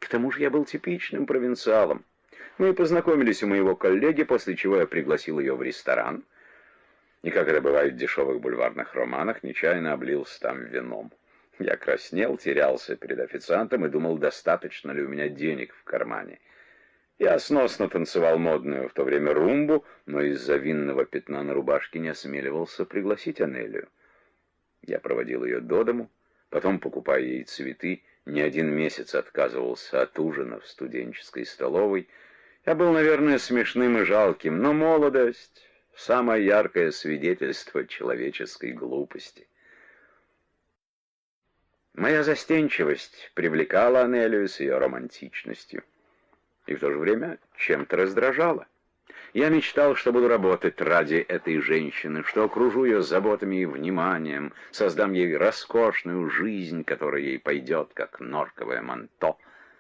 тому же я был типичным провинциалом. Мы познакомились у моего коллеги, после чего я пригласил ее в ресторан. И, как это бывает в дешевых бульварных романах, нечаянно облился там вином. Я краснел, терялся перед официантом и думал, достаточно ли у меня денег в кармане. Я сносно танцевал модную в то время румбу, но из-за винного пятна на рубашке не осмеливался пригласить Анелию. Я проводил ее до дому, потом, покупая ей цветы, не один месяц отказывался от ужина в студенческой столовой. Я был, наверное, смешным и жалким, но молодость — самое яркое свидетельство человеческой глупости. Моя застенчивость привлекала Анелию с ее романтичностью и в то же время чем-то раздражала. Я мечтал, что буду работать ради этой женщины, что окружу ее заботами и вниманием, создам ей роскошную жизнь, которая ей пойдет, как норковое манто.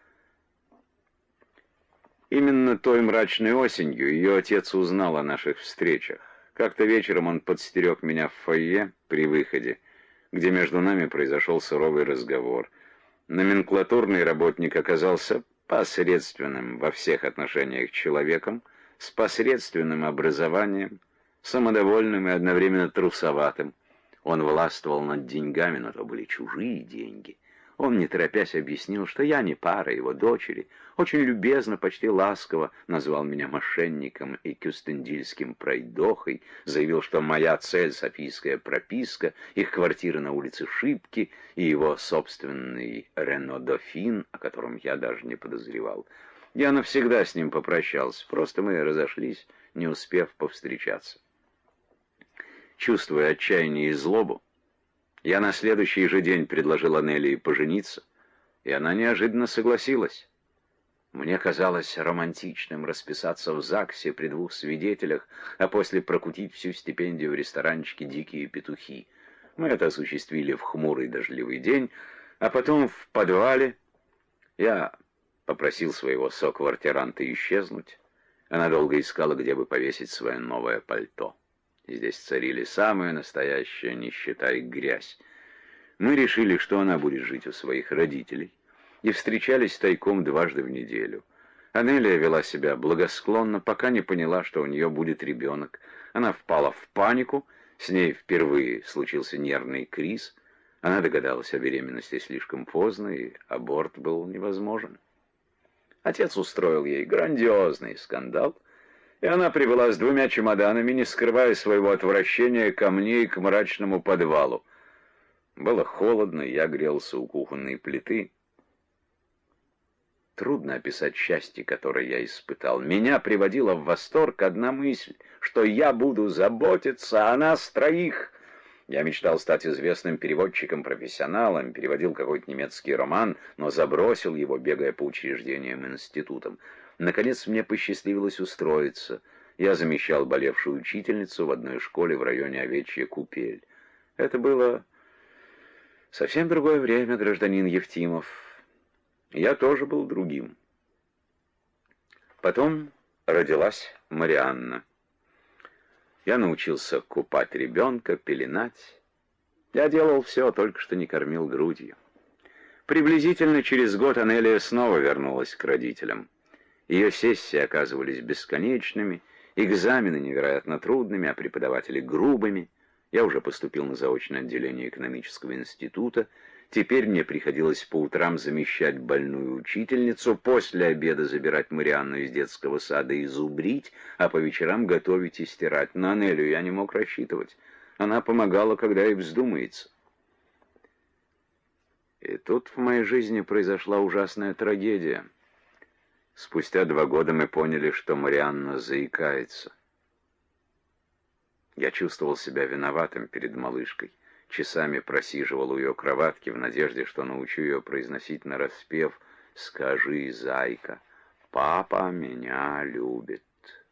Именно той мрачной осенью ее отец узнал о наших встречах. Как-то вечером он подстерег меня в фойе при выходе, где между нами произошел суровый разговор. Номенклатурный работник оказался посредственным во всех отношениях человеком, с посредственным образованием, самодовольным и одновременно трусоватым. Он властвовал над деньгами, но то были чужие деньги. Он, не торопясь, объяснил, что я не пара его дочери. Очень любезно, почти ласково назвал меня мошенником и кюстендильским пройдохой, заявил, что моя цель — софийская прописка, их квартира на улице Шипки и его собственный Рено Дофин, о котором я даже не подозревал. Я навсегда с ним попрощался, просто мы разошлись, не успев повстречаться. Чувствуя отчаяние и злобу, я на следующий же день предложил Анелии пожениться, и она неожиданно согласилась. Мне казалось романтичным расписаться в ЗАГСе при двух свидетелях, а после прокутить всю стипендию в ресторанчике «Дикие петухи». Мы это осуществили в хмурый дождливый день, а потом в подвале я попросил своего соквартиранта исчезнуть. Она долго искала, где бы повесить свое новое пальто. Здесь царили самая настоящая нищета и грязь. Мы решили, что она будет жить у своих родителей, и встречались тайком дважды в неделю. Анелия вела себя благосклонно, пока не поняла, что у нее будет ребенок. Она впала в панику, с ней впервые случился нервный криз. Она догадалась о беременности слишком поздно, и аборт был невозможен. Отец устроил ей грандиозный скандал, и она прибыла с 2 чемоданами, не скрывая своего отвращения ко мне и к мрачному подвалу. Было холодно, я грелся у кухонной плиты. Трудно описать счастье, которое я испытал. Меня приводила в восторг одна мысль, что я буду заботиться о нас троих. Я мечтал стать известным переводчиком-профессионалом, переводил какой-то немецкий роман, но забросил его, бегая по учреждениям и институтам. Наконец мне посчастливилось устроиться. Я замещал болевшую учительницу в одной школе в районе Овечья Купель. Это было совсем другое время, гражданин Евтимов. Я тоже был другим. Потом родилась Марианна. Я научился купать ребенка, пеленать. Я делал все, только что не кормил грудью. Приблизительно через год Анелия снова вернулась к родителям. Ее сессии оказывались бесконечными, экзамены невероятно трудными, а преподаватели грубыми. Я уже поступил на заочное отделение экономического института. Теперь мне приходилось по утрам замещать больную учительницу, после обеда забирать Марианну из детского сада и зубрить, а по вечерам готовить и стирать. На Анелию я не мог рассчитывать. Она помогала, когда ей вздумается. И тут в моей жизни произошла ужасная трагедия. Спустя 2 года мы поняли, что Марианна заикается. Я чувствовал себя виноватым перед малышкой. Часами просиживал у ее кроватки в надежде, что научу ее произносить нараспев «Скажи, зайка, папа меня любит».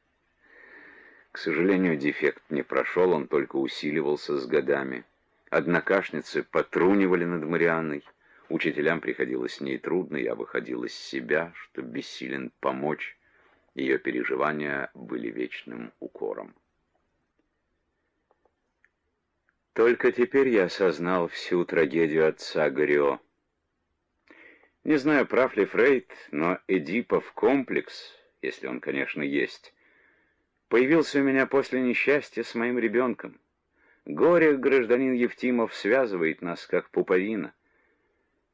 К сожалению, дефект не прошел, он только усиливался с годами. Однокашницы потрунивали над Марианной. Учителям приходилось с ней трудно, я выходил из себя, что бессилен помочь. Ее переживания были вечным укором. Только теперь я осознал всю трагедию отца Грё. Не знаю, прав ли Фрейд, но Эдипов комплекс, если он, конечно, есть, появился у меня после несчастья с моим ребенком. Горе, гражданин Евтимов, связывает нас, как пуповина.